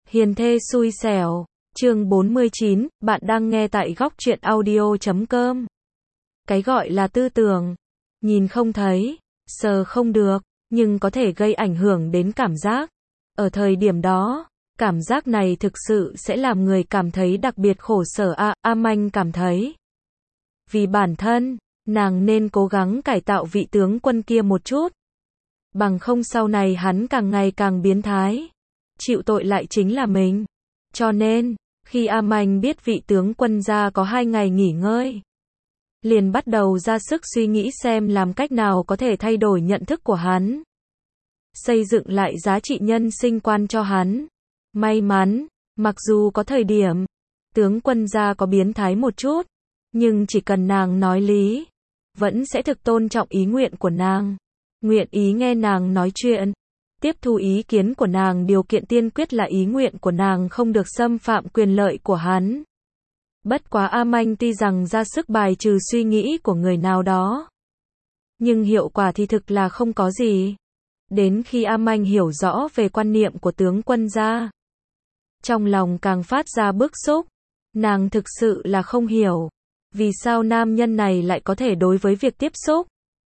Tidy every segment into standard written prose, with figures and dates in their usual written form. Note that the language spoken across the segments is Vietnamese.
Hiền thê xui xẻo, chương 49, bạn đang nghe tại góc truyện audio.com. Cái gọi là tư tưởng, nhìn không thấy, sờ không được, nhưng có thể gây ảnh hưởng đến cảm giác. Ở thời điểm đó, cảm giác này thực sự sẽ làm người cảm thấy đặc biệt khổ sở. A Manh cảm thấy, vì bản thân, nàng nên cố gắng cải tạo vị tướng quân kia một chút. Bằng không sau này hắn càng ngày càng biến thái. Chịu tội lại chính là mình. Cho nên, khi A Manh biết vị tướng quân gia có 2 ngày nghỉ ngơi, liền bắt đầu ra sức suy nghĩ xem làm cách nào có thể thay đổi nhận thức của hắn. Xây dựng lại giá trị nhân sinh quan cho hắn. May mắn, mặc dù có thời điểm, tướng quân gia có biến thái một chút, nhưng chỉ cần nàng nói lý, vẫn sẽ thực tôn trọng ý nguyện của nàng. Nguyện ý nghe nàng nói chuyện, tiếp thu ý kiến của nàng, điều kiện tiên quyết là ý nguyện của nàng không được xâm phạm quyền lợi của hắn. Bất quá A Manh tuy rằng ra sức bài trừ suy nghĩ của người nào đó, nhưng hiệu quả thì thực là không có gì. Đến khi A Manh hiểu rõ về quan niệm của tướng quân gia, trong lòng càng phát ra bức xúc. Nàng thực sự là không hiểu, vì sao nam nhân này lại có thể đối với việc tiếp xúc,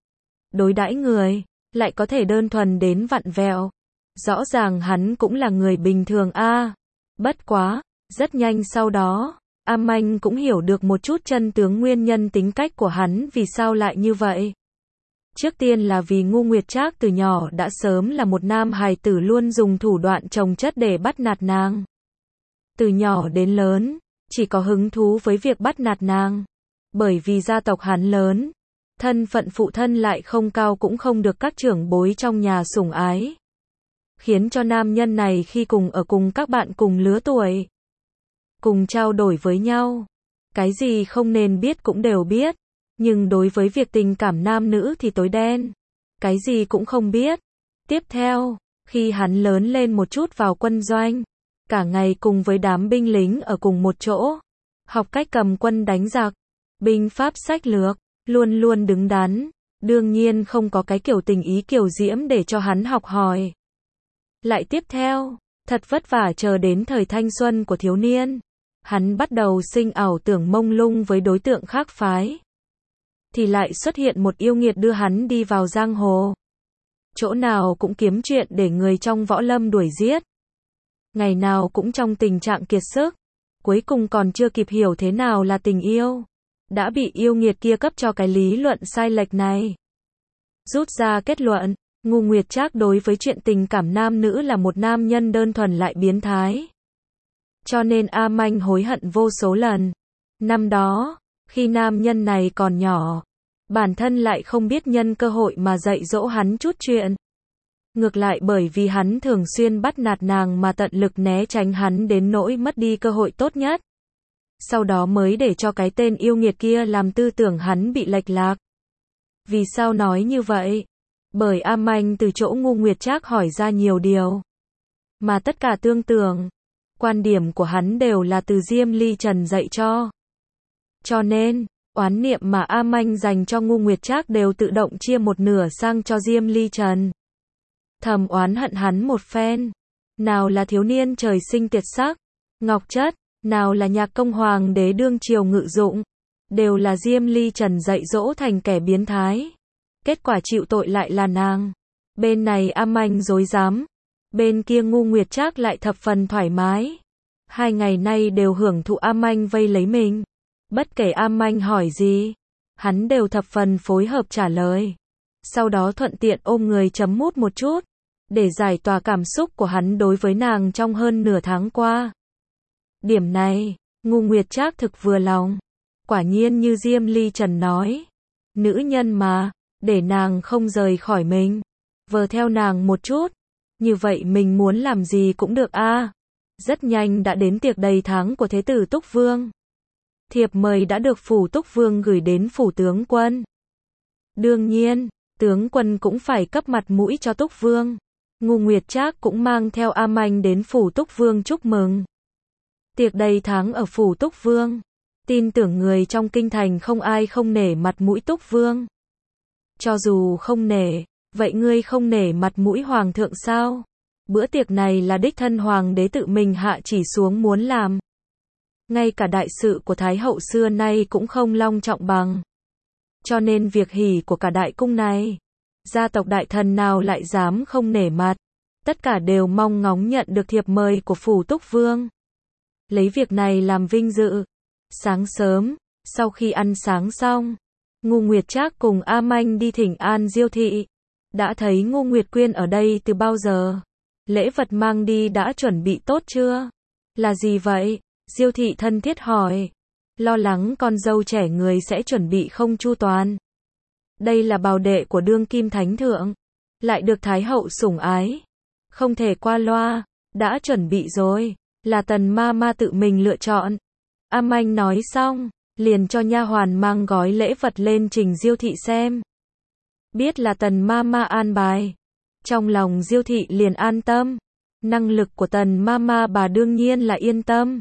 đối đãi người, lại có thể đơn thuần đến vặn vẹo. Rõ ràng hắn cũng là người bình thường a. Bất quá, rất nhanh sau đó, A Manh cũng hiểu được một chút chân tướng nguyên nhân tính cách của hắn vì sao lại như vậy. Trước tiên là vì Ngô Nguyệt Trác từ nhỏ đã sớm là một nam hài tử luôn dùng thủ đoạn chồng chất để bắt nạt nàng. Từ nhỏ đến lớn, chỉ có hứng thú với việc bắt nạt nàng. Bởi vì gia tộc hắn lớn, thân phận phụ thân lại không cao cũng không được các trưởng bối trong nhà sủng ái. Khiến cho nam nhân này khi cùng ở cùng các bạn cùng lứa tuổi, cùng trao đổi với nhau, cái gì không nên biết cũng đều biết, nhưng đối với việc tình cảm nam nữ thì tối đen, cái gì cũng không biết. Tiếp theo, khi hắn lớn lên một chút vào quân doanh, cả ngày cùng với đám binh lính ở cùng một chỗ, học cách cầm quân đánh giặc, binh pháp sách lược, luôn luôn đứng đắn, đương nhiên không có cái kiểu tình ý kiều diễm để cho hắn học hỏi. Lại tiếp theo, thật vất vả chờ đến thời thanh xuân của thiếu niên, hắn bắt đầu sinh ảo tưởng mông lung với đối tượng khác phái. Thì lại xuất hiện một yêu nghiệt đưa hắn đi vào giang hồ. Chỗ nào cũng kiếm chuyện để người trong võ lâm đuổi giết. Ngày nào cũng trong tình trạng kiệt sức, cuối cùng còn chưa kịp hiểu thế nào là tình yêu, đã bị yêu nghiệt kia cấp cho cái lý luận sai lệch này. Rút ra kết luận, Ngô Nguyệt Trác đối với chuyện tình cảm nam nữ là một nam nhân đơn thuần lại biến thái. Cho nên A Manh hối hận vô số lần. Năm đó, khi nam nhân này còn nhỏ, bản thân lại không biết nhân cơ hội mà dạy dỗ hắn chút chuyện. Ngược lại bởi vì hắn thường xuyên bắt nạt nàng mà tận lực né tránh hắn đến nỗi mất đi cơ hội tốt nhất. Sau đó mới để cho cái tên yêu nghiệt kia làm tư tưởng hắn bị lệch lạc. Vì sao nói như vậy? Bởi A Manh từ chỗ Ngô Nguyệt Trác hỏi ra nhiều điều, mà tất cả tương tưởng, quan điểm của hắn đều là từ Diêm Ly Trần dạy cho. Cho nên, oán niệm mà A Manh dành cho Ngô Nguyệt Trác đều tự động chia một nửa sang cho Diêm Ly Trần. Thầm oán hận hắn một phen. Nào là thiếu niên trời sinh tuyệt sắc, ngọc chất, nào là nhạc công hoàng đế đương triều ngự dụng, đều là Diêm Ly Trần dạy dỗ thành kẻ biến thái. Kết quả chịu tội lại là nàng. Bên này A Manh rối rắm, bên kia Ngô Nguyệt Trác lại thập phần thoải mái. 2 ngày nay đều hưởng thụ A Manh vây lấy mình. Bất kể A Manh hỏi gì, hắn đều thập phần phối hợp trả lời. Sau đó thuận tiện ôm người chấm mút một chút, để giải tỏa cảm xúc của hắn đối với nàng trong hơn nửa tháng qua. Điểm này, Ngô Nguyệt Trác thực vừa lòng. Quả nhiên như Diêm Ly Trần nói, nữ nhân mà, để nàng không rời khỏi mình, vờ theo nàng một chút, như vậy mình muốn làm gì cũng được a. Rất nhanh đã đến tiệc đầy tháng của Thế tử Túc Vương. Thiệp mời đã được phủ Túc Vương gửi đến phủ tướng quân. Đương nhiên, tướng quân cũng phải cấp mặt mũi cho Túc Vương. Ngô Nguyệt Trác cũng mang theo A Manh đến phủ Túc Vương chúc mừng. Tiệc đầy tháng ở phủ Túc Vương, tin tưởng người trong kinh thành không ai không nể mặt mũi Túc Vương. Cho dù không nể, vậy ngươi không nể mặt mũi hoàng thượng sao? Bữa tiệc này là đích thân hoàng đế tự mình hạ chỉ xuống muốn làm. Ngay cả đại sự của Thái hậu xưa nay cũng không long trọng bằng. Cho nên việc hỉ của cả đại cung này, gia tộc đại thần nào lại dám không nể mặt. Tất cả đều mong ngóng nhận được thiệp mời của phủ Túc Vương. Lấy việc này làm vinh dự. Sáng sớm, sau khi ăn sáng xong, Ngô Nguyệt Trác cùng A Manh đi thỉnh an Diêu thị. Đã thấy Ngô Nguyệt Quyên ở đây từ bao giờ? Lễ vật mang đi đã chuẩn bị tốt chưa? Là gì vậy? Diêu thị thân thiết hỏi. Lo lắng con dâu trẻ người sẽ chuẩn bị không chu toàn. Đây là bào đệ của đương kim thánh thượng, lại được Thái hậu sủng ái. Không thể qua loa, đã chuẩn bị rồi, là Tần ma ma tự mình lựa chọn. A Manh nói xong, liền cho nha hoàn mang gói lễ vật lên trình Diêu thị xem. Biết là Tần ma ma an bài, trong lòng Diêu thị liền an tâm. Năng lực của Tần ma ma bà đương nhiên là yên tâm.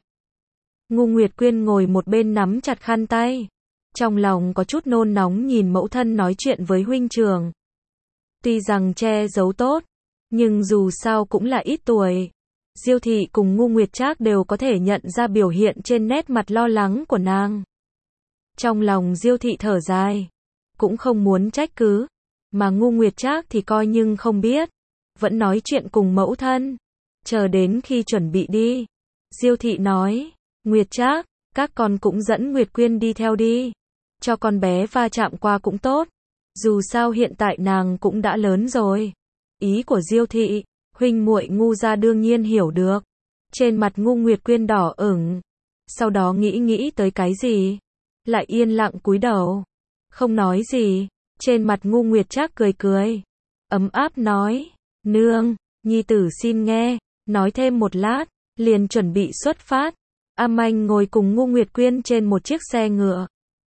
Ngô Nguyệt Quyên ngồi một bên nắm chặt khăn tay, trong lòng có chút nôn nóng nhìn mẫu thân nói chuyện với huynh trưởng. Tuy rằng che giấu tốt, nhưng dù sao cũng là ít tuổi. Diêu thị cùng Ngô Nguyệt Trác đều có thể nhận ra biểu hiện trên nét mặt lo lắng của nàng. Trong lòng Diêu thị thở dài, cũng không muốn trách cứ, mà Ngô Nguyệt Trác thì coi nhưng không biết, vẫn nói chuyện cùng mẫu thân. Chờ đến khi chuẩn bị đi, Diêu thị nói, Nguyệt Trác, các con cũng dẫn Nguyệt Quyên đi theo đi, cho con bé va chạm qua cũng tốt, dù sao hiện tại nàng cũng đã lớn rồi. Ý của Diêu thị, huynh muội Ngu gia đương nhiên hiểu được. Trên mặt Ngô Nguyệt Quyên đỏ ửng, sau đó nghĩ tới cái gì, lại yên lặng cúi đầu, không nói gì. Trên mặt Ngô Nguyệt Trác cười, ấm áp nói, nương, nhi tử xin nghe. Nói thêm một lát, liền chuẩn bị xuất phát. A Manh ngồi cùng Ngô Nguyệt Quyên trên một chiếc xe ngựa.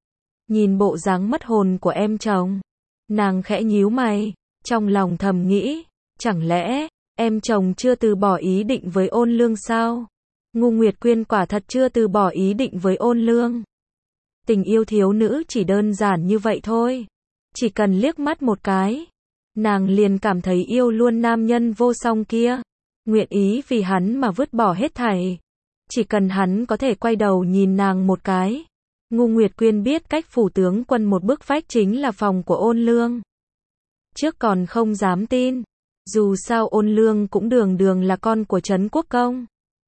Nhìn bộ dáng mất hồn của em chồng, nàng khẽ nhíu mày, trong lòng thầm nghĩ, chẳng lẽ em chồng chưa từ bỏ ý định với Ôn Lương sao? Ngô Nguyệt Quyên quả thật chưa từ bỏ ý định với Ôn Lương. Tình yêu thiếu nữ chỉ đơn giản như vậy thôi. Chỉ cần liếc mắt một cái, nàng liền cảm thấy yêu luôn nam nhân vô song kia, nguyện ý vì hắn mà vứt bỏ hết thảy. Chỉ cần hắn có thể quay đầu nhìn nàng một cái. Ngô Nguyệt Quyên biết cách phủ tướng quân một bước vách chính là phòng của Ôn Lương. Trước còn không dám tin, dù sao Ôn Lương cũng đường là con của Trấn Quốc Công.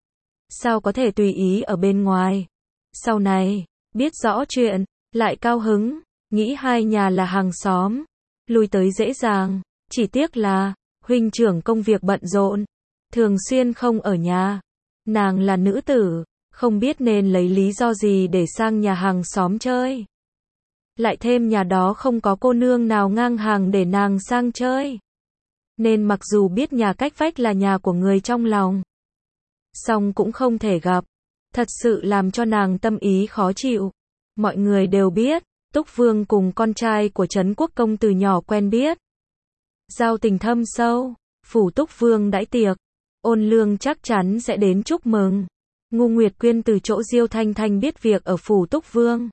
Sao có thể tùy ý ở bên ngoài? Sau này, biết rõ chuyện, lại cao hứng, nghĩ hai nhà là hàng xóm, lui tới dễ dàng, chỉ tiếc là, huynh trưởng công việc bận rộn, thường xuyên không ở nhà. Nàng là nữ tử, không biết nên lấy lý do gì để sang nhà hàng xóm chơi. Lại thêm nhà đó không có cô nương nào ngang hàng để nàng sang chơi. Nên mặc dù biết nhà cách vách là nhà của người trong lòng, song cũng không thể gặp. Thật sự làm cho nàng tâm ý khó chịu. Mọi người đều biết, Túc Vương cùng con trai của Trấn Quốc Công từ nhỏ quen biết. Giao tình thâm sâu, phủ Túc Vương đãi tiệc. Ôn Lương chắc chắn sẽ đến chúc mừng. Ngô Nguyệt Quyên từ chỗ Diêu Thanh Thanh biết việc ở phủ Túc Vương.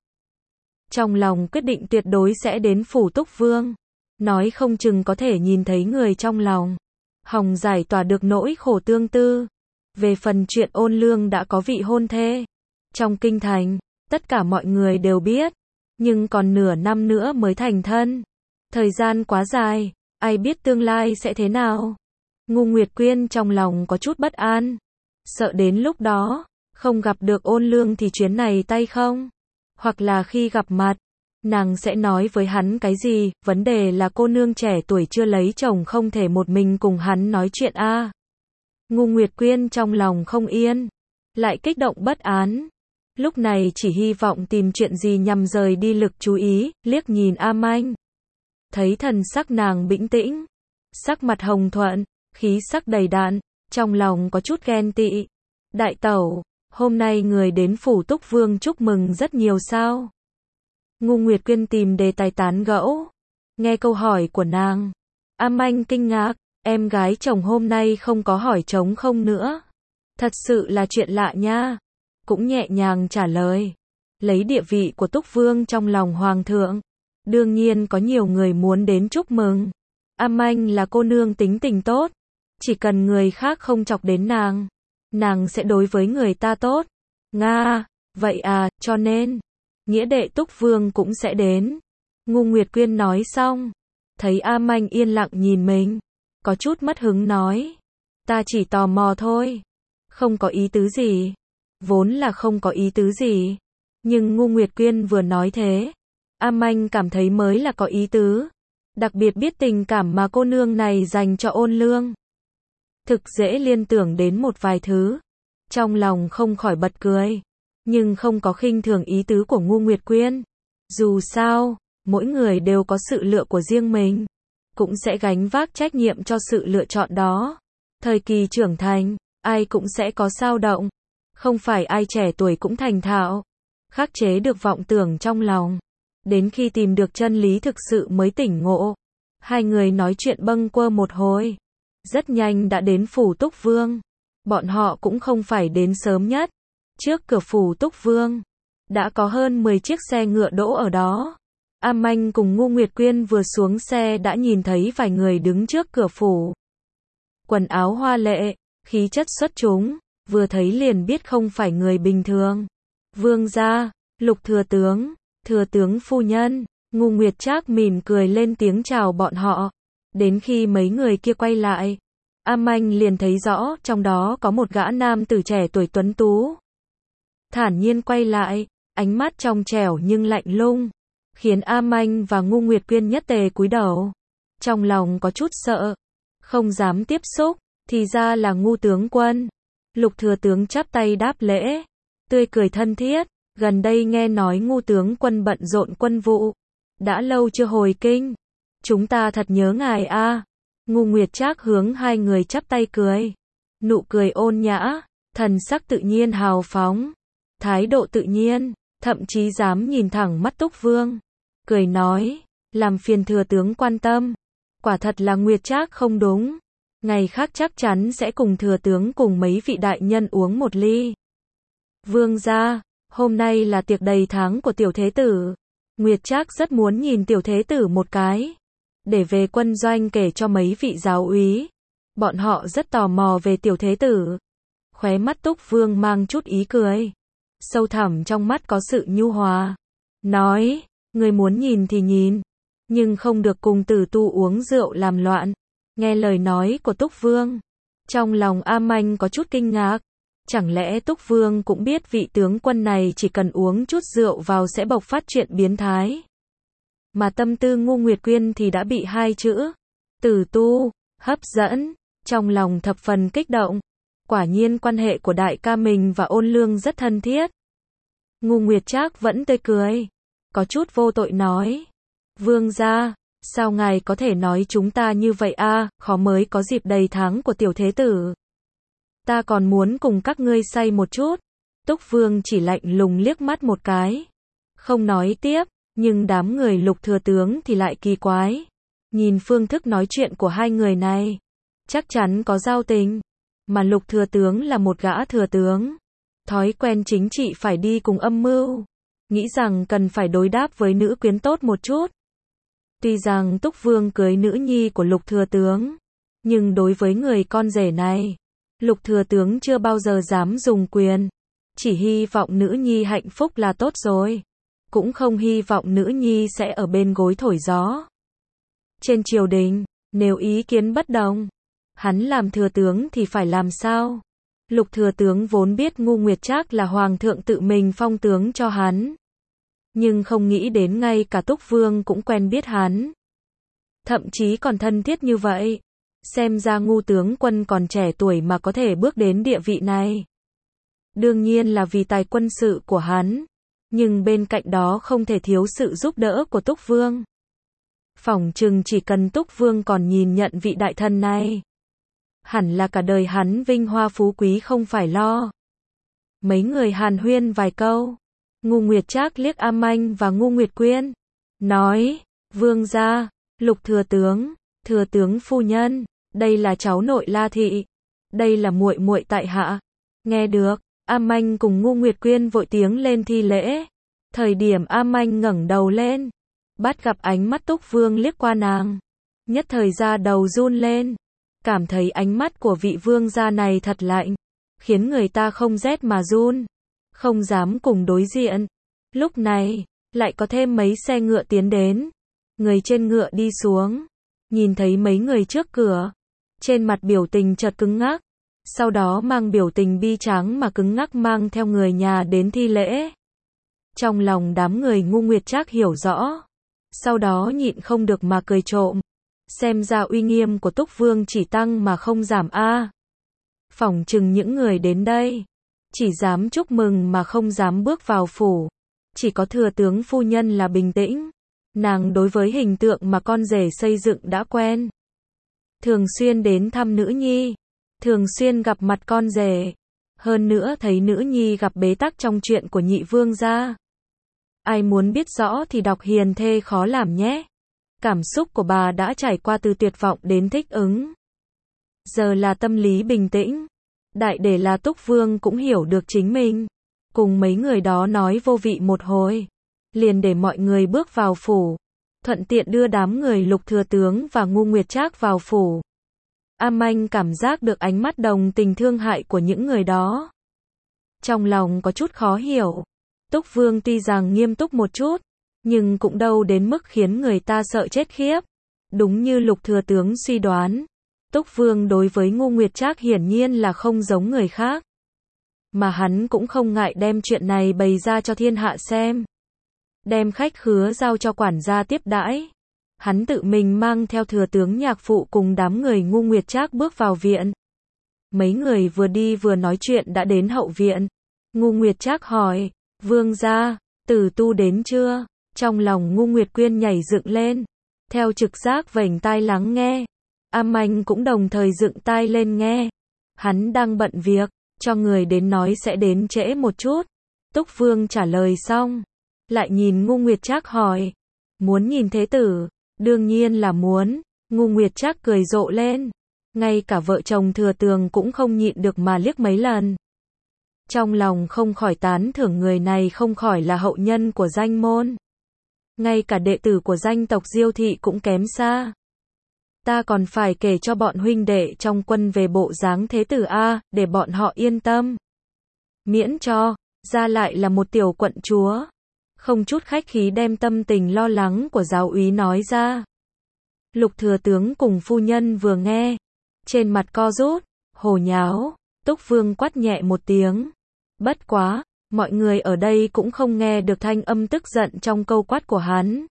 Trong lòng quyết định tuyệt đối sẽ đến phủ Túc Vương. Nói không chừng có thể nhìn thấy người trong lòng. Hòng giải tỏa được nỗi khổ tương tư. Về phần chuyện Ôn Lương đã có vị hôn thê. Trong kinh thành, tất cả mọi người đều biết. Nhưng còn nửa năm nữa mới thành thân. Thời gian quá dài, ai biết tương lai sẽ thế nào. Ngô Nguyệt Quyên trong lòng có chút bất an. Sợ đến lúc đó, không gặp được Ôn Lương thì chuyến này tay không. Hoặc là khi gặp mặt, nàng sẽ nói với hắn cái gì, vấn đề là cô nương trẻ tuổi chưa lấy chồng không thể một mình cùng hắn nói chuyện a. Ngô Nguyệt Quyên trong lòng không yên, lại kích động bất an. Lúc này chỉ hy vọng tìm chuyện gì nhằm rời đi lực chú ý, liếc nhìn A Manh. Thấy thần sắc nàng bĩnh tĩnh, sắc mặt hồng thuận, khí sắc đầy đặn, trong lòng có chút ghen tị. Đại tẩu, hôm nay người đến phủ Túc Vương chúc mừng rất nhiều sao? Ngô Nguyệt Quyên tìm đề tài tán gẫu. Nghe câu hỏi của nàng, A Manh kinh ngạc, em gái chồng hôm nay không có hỏi trống không nữa. Thật sự là chuyện lạ nha. Cũng nhẹ nhàng trả lời. Lấy địa vị của Túc Vương trong lòng Hoàng thượng, đương nhiên có nhiều người muốn đến chúc mừng. A Manh là cô nương tính tình tốt, chỉ cần người khác không chọc đến nàng sẽ đối với người ta tốt. Nga, vậy à, cho nên, nghĩa đệ Túc Vương cũng sẽ đến. Ngô Nguyệt Quyên nói xong, thấy A Manh yên lặng nhìn mình, có chút mất hứng nói, ta chỉ tò mò thôi, không có ý tứ gì. Vốn là không có ý tứ gì, nhưng Ngô Nguyệt Quyên vừa nói thế, A Manh cảm thấy mới là có ý tứ, đặc biệt biết tình cảm mà cô nương này dành cho Ôn Lương. Thực dễ liên tưởng đến một vài thứ, trong lòng không khỏi bật cười, nhưng không có khinh thường ý tứ của Ngô Nguyệt Quyên. Dù sao, mỗi người đều có sự lựa của riêng mình, cũng sẽ gánh vác trách nhiệm cho sự lựa chọn đó. Thời kỳ trưởng thành, ai cũng sẽ có xao động, không phải ai trẻ tuổi cũng thành thạo, khắc chế được vọng tưởng trong lòng, đến khi tìm được chân lý thực sự mới tỉnh ngộ. Hai người nói chuyện bâng quơ một hồi, rất nhanh đã đến phủ Túc Vương. Bọn họ cũng không phải đến sớm nhất. Trước cửa phủ Túc Vương, đã có hơn 10 chiếc xe ngựa đỗ ở đó. A Manh cùng Ngô Nguyệt Quyên vừa xuống xe đã nhìn thấy vài người đứng trước cửa phủ. Quần áo hoa lệ, khí chất xuất chúng, vừa thấy liền biết không phải người bình thường. Vương gia, Lục thừa tướng phu nhân. Ngô Nguyệt Trác mỉm cười lên tiếng chào bọn họ. Đến khi mấy người kia quay lại, A Manh liền thấy rõ trong đó có một gã nam tử trẻ tuổi tuấn tú. Thản nhiên quay lại, ánh mắt trong trẻo nhưng lạnh lùng, khiến A Manh và Ngô Nguyệt Quyên nhất tề cúi đầu. Trong lòng có chút sợ, không dám tiếp xúc, thì ra là Ngô tướng quân. Lục thừa tướng chắp tay đáp lễ, tươi cười thân thiết, gần đây nghe nói Ngô tướng quân bận rộn quân vụ, đã lâu chưa hồi kinh, chúng ta thật nhớ ngài a. Ngô Nguyệt Trác hướng hai người chắp tay cười, nụ cười ôn nhã, thần sắc tự nhiên hào phóng, thái độ tự nhiên, thậm chí dám nhìn thẳng mắt Túc Vương, cười nói, làm phiền thừa tướng quan tâm, quả thật là Nguyệt Trác không đúng, ngày khác chắc chắn sẽ cùng thừa tướng cùng mấy vị đại nhân uống một ly. Vương gia, hôm nay là tiệc đầy tháng của tiểu thế tử, Nguyệt Trác rất muốn nhìn tiểu thế tử một cái, để về quân doanh kể cho mấy vị giáo úy, bọn họ rất tò mò về tiểu thế tử. Khóe mắt Túc Vương mang chút ý cười, sâu thẳm trong mắt có sự nhu hòa, nói, người muốn nhìn thì nhìn, nhưng không được cùng tử tu uống rượu làm loạn. Nghe lời nói của Túc Vương, trong lòng A Manh có chút kinh ngạc, chẳng lẽ Túc Vương cũng biết vị tướng quân này chỉ cần uống chút rượu vào sẽ bộc phát chuyện biến thái. Mà tâm tư Ngô Nguyệt Quyên thì đã bị hai chữ tử tu hấp dẫn, trong lòng thập phần kích động. Quả nhiên quan hệ của đại ca mình và Ôn Lương rất thân thiết. Ngô Nguyệt Trác vẫn tươi cười, có chút vô tội nói, vương gia, sao ngài có thể nói chúng ta như vậy a, khó mới có dịp đầy tháng của tiểu thế tử. Ta còn muốn cùng các ngươi say một chút. Túc Vương chỉ lạnh lùng liếc mắt một cái, không nói tiếp, nhưng đám người Lục thừa tướng thì lại kỳ quái. Nhìn phương thức nói chuyện của hai người này, chắc chắn có giao tình, mà Lục thừa tướng là một gã thừa tướng, thói quen chính trị phải đi cùng âm mưu, nghĩ rằng cần phải đối đáp với nữ quyến tốt một chút. Tuy rằng Túc Vương cưới nữ nhi của Lục thừa tướng, nhưng đối với người con rể này, Lục thừa tướng chưa bao giờ dám dùng quyền, chỉ hy vọng nữ nhi hạnh phúc là tốt rồi, cũng không hy vọng nữ nhi sẽ ở bên gối thổi gió. Trên triều đình, nếu ý kiến bất đồng, hắn làm thừa tướng thì phải làm sao? Lục thừa tướng vốn biết Ngô Nguyệt Trác là hoàng thượng tự mình phong tướng cho hắn, nhưng không nghĩ đến ngay cả Túc Vương cũng quen biết hắn, thậm chí còn thân thiết như vậy. Xem ra Ngô tướng quân còn trẻ tuổi mà có thể bước đến địa vị này, đương nhiên là vì tài quân sự của hắn, nhưng bên cạnh đó không thể thiếu sự giúp đỡ của Túc Vương. Phỏng chừng chỉ cần Túc Vương còn nhìn nhận vị đại thần này, hẳn là cả đời hắn vinh hoa phú quý không phải lo. Mấy người hàn huyên vài câu, Ngô Nguyệt Trác liếc A Manh và Ngô Nguyệt Quyên, nói, vương gia, Lục thừa tướng phu nhân, đây là cháu nội La thị, đây là muội muội tại hạ. Nghe được, A Manh cùng Ngô Nguyệt Quyên vội tiếng lên thi lễ. Thời điểm A Manh ngẩng đầu lên, bắt gặp ánh mắt Túc Vương liếc qua nàng, nhất thời da đầu run lên, cảm thấy ánh mắt của vị vương gia này thật lạnh, khiến người ta không rét mà run, không dám cùng đối diện. Lúc này, lại có thêm mấy xe ngựa tiến đến, người trên ngựa đi xuống, nhìn thấy mấy người trước cửa, trên mặt biểu tình chợt cứng ngắc, sau đó mang biểu tình bi tráng mà cứng ngắc mang theo người nhà đến thi lễ. Trong lòng đám người Ngu Nguyệt Trác hiểu rõ, sau đó nhịn không được mà cười trộm, xem ra uy nghiêm của Túc Vương chỉ tăng mà không giảm a. Phỏng chừng những người đến đây, chỉ dám chúc mừng mà không dám bước vào phủ, chỉ có thừa tướng phu nhân là bình tĩnh, nàng đối với hình tượng mà con rể xây dựng đã quen. Thường xuyên đến thăm nữ nhi, thường xuyên gặp mặt con rể, hơn nữa thấy nữ nhi gặp bế tắc trong chuyện của nhị vương gia. Ai muốn biết rõ thì đọc Hiền Thê Khó Làm nhé. Cảm xúc của bà đã trải qua từ tuyệt vọng đến thích ứng. Giờ là tâm lý bình tĩnh. Đại để là Túc Vương cũng hiểu được chính mình. Cùng mấy người đó nói vô vị một hồi. Liền để mọi người bước vào phủ. Thuận tiện đưa đám người Lục Thừa Tướng và Ngu Nguyệt Trác vào phủ. Anh cảm giác được ánh mắt đồng tình thương hại của những người đó. Trong lòng có chút khó hiểu. Túc Vương tuy rằng nghiêm túc một chút, nhưng cũng đâu đến mức khiến người ta sợ chết khiếp. Đúng như Lục Thừa Tướng suy đoán, Túc Vương đối với Ngu Nguyệt Trác hiển nhiên là không giống người khác. Mà hắn cũng không ngại đem chuyện này bày ra cho thiên hạ xem. Đem khách khứa giao cho quản gia tiếp đãi. Hắn tự mình mang theo Thừa Tướng nhạc phụ cùng đám người Ngu Nguyệt Trác bước vào viện. Mấy người vừa đi vừa nói chuyện đã đến hậu viện. Ngu Nguyệt Trác hỏi, Vương gia, Tử Tu đến chưa? Trong lòng Ngu Nguyệt Quyên nhảy dựng lên, theo trực giác vểnh tai lắng nghe. Anh cũng đồng thời dựng tai lên nghe. Hắn đang bận việc, cho người đến nói sẽ đến trễ một chút. Túc Vương trả lời xong, lại nhìn Ngu Nguyệt Trác hỏi, muốn nhìn thế tử? Đương nhiên là muốn. Ngu Nguyệt Trác cười rộ lên, ngay cả vợ chồng Thừa Tường cũng không nhịn được mà liếc mấy lần. Trong lòng không khỏi tán thưởng người này không khỏi là hậu nhân của danh môn. Ngay cả đệ tử của danh tộc Diêu thị cũng kém xa. Ta còn phải kể cho bọn huynh đệ trong quân về bộ dáng thế tử a, để bọn họ yên tâm. Miễn cho, ra lại là một tiểu quận chúa. Không chút khách khí đem tâm tình lo lắng của giáo úy nói ra. Lục Thừa Tướng cùng phu nhân vừa nghe, trên mặt co rút, hồ nháo. Túc Vương quát nhẹ một tiếng. Bất quá, mọi người ở đây cũng không nghe được thanh âm tức giận trong câu quát của hắn.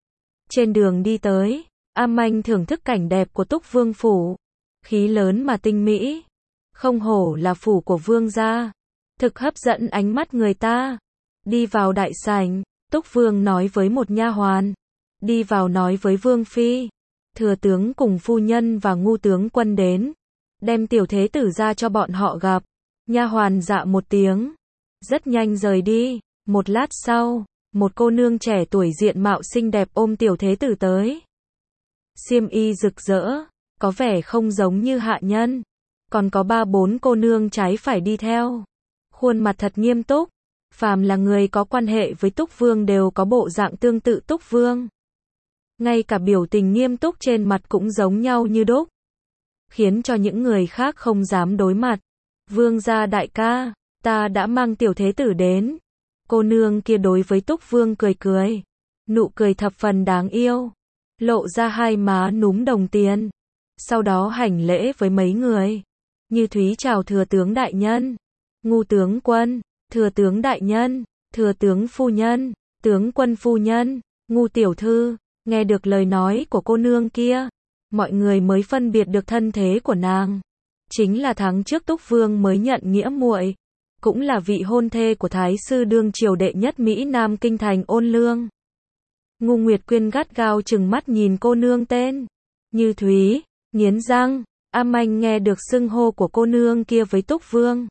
Trên đường đi tới, Anh thưởng thức cảnh đẹp của Túc Vương phủ. Khí lớn mà tinh mỹ. Không hổ là phủ của vương gia. Thực hấp dẫn ánh mắt người ta. Đi vào đại sảnh, Túc Vương nói với một nha hoàn. Đi vào nói với Vương Phi. Thừa tướng cùng phu nhân và Ngu tướng quân đến. Đem tiểu thế tử ra cho bọn họ gặp. Nha hoàn dạ một tiếng. Rất nhanh rời đi. Một lát sau, một cô nương trẻ tuổi diện mạo xinh đẹp ôm tiểu thế tử tới. Xiêm y rực rỡ, có vẻ không giống như hạ nhân. Còn có 3-4 cô nương trái phải đi theo. Khuôn mặt thật nghiêm túc. Phàm là người có quan hệ với Túc Vương đều có bộ dạng tương tự Túc Vương. Ngay cả biểu tình nghiêm túc trên mặt cũng giống nhau như đúc. Khiến cho những người khác không dám đối mặt. Vương gia đại ca, ta đã mang tiểu thế tử đến. Cô nương kia đối với Túc Vương cười cười. Nụ cười thập phần đáng yêu. Lộ ra hai má núm đồng tiền. Sau đó hành lễ với mấy người. Như Thúy chào Thừa Tướng đại nhân. Ngu tướng quân, Thừa Tướng đại nhân, Thừa Tướng phu nhân, Tướng quân phu nhân, Ngu tiểu thư. Nghe được lời nói của cô nương kia, mọi người mới phân biệt được thân thế của nàng. Chính là tháng trước Túc Vương mới nhận nghĩa muội, cũng là vị hôn thê của Thái sư đương triều đệ nhất Mỹ Nam kinh thành Ôn Lương. Ngu Nguyệt Quyên gắt gao trừng mắt nhìn cô nương tên Như Thúy, nghiến răng. Anh nghe được xưng hô của cô nương kia với Túc Vương,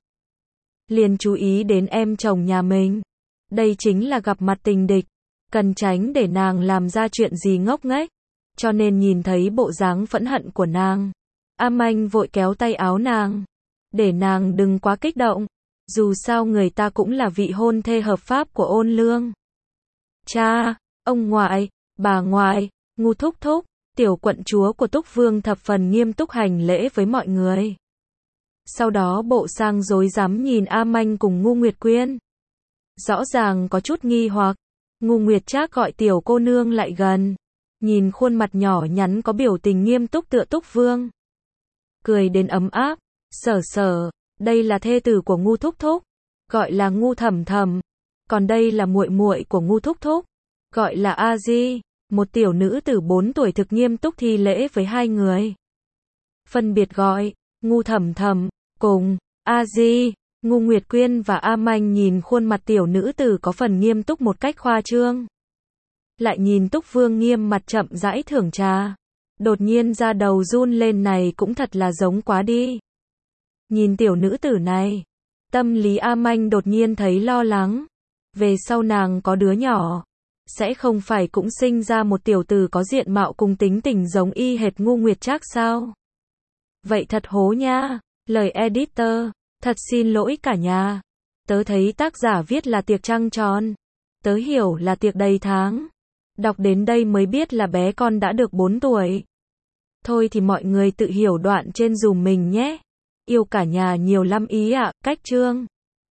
liền chú ý đến em chồng nhà mình. Đây chính là gặp mặt tình địch, cần tránh để nàng làm ra chuyện gì ngốc nghếch. Cho nên nhìn thấy bộ dáng phẫn hận của nàng, Anh vội kéo tay áo nàng, để nàng đừng quá kích động. Dù sao người ta cũng là vị hôn thê hợp pháp của Ôn Lương. Cha, ông ngoại, bà ngoại, Ngu thúc thúc, Tiểu quận chúa của Túc Vương thập phần nghiêm túc hành lễ với mọi người. Sau đó bộ sang rối rắm nhìn A Manh cùng Ngu Nguyệt Quyên. Rõ ràng có chút nghi hoặc. Ngu Nguyệt Trác gọi tiểu cô nương lại gần. Nhìn khuôn mặt nhỏ nhắn có biểu tình nghiêm túc tựa Túc Vương. Cười đến ấm áp. Sở sở, đây là thê tử của Ngu Thúc Thúc. Gọi là Ngu Thẩm Thẩm. Còn đây là muội muội của Ngu Thúc Thúc. Gọi là A Di. Một tiểu nữ tử 4 tuổi thực nghiêm túc thi lễ với hai người. Phân biệt gọi, Ngu Thẩm Thẩm, cùng, A Di. Ngu Nguyệt Quyên và A Manh nhìn khuôn mặt tiểu nữ tử có phần nghiêm túc một cách khoa trương. Lại nhìn Túc Vương nghiêm mặt chậm rãi thưởng trà. Đột nhiên da đầu run lên, này cũng thật là giống quá đi. Nhìn tiểu nữ tử này, tâm lý A Manh đột nhiên thấy lo lắng. Về sau nàng có đứa nhỏ, sẽ không phải cũng sinh ra một tiểu tử có diện mạo cùng tính tình giống y hệt Ngu Nguyệt Trác sao? Vậy thật hố nha. Lời editor, thật xin lỗi cả nhà. Tớ thấy tác giả viết là tiệc trăng tròn. Tớ hiểu là tiệc đầy tháng. Đọc đến đây mới biết là bé con đã được 4 tuổi. Thôi thì mọi người tự hiểu đoạn trên dùm mình nhé. Yêu cả nhà nhiều lắm ý ạ. Cách chương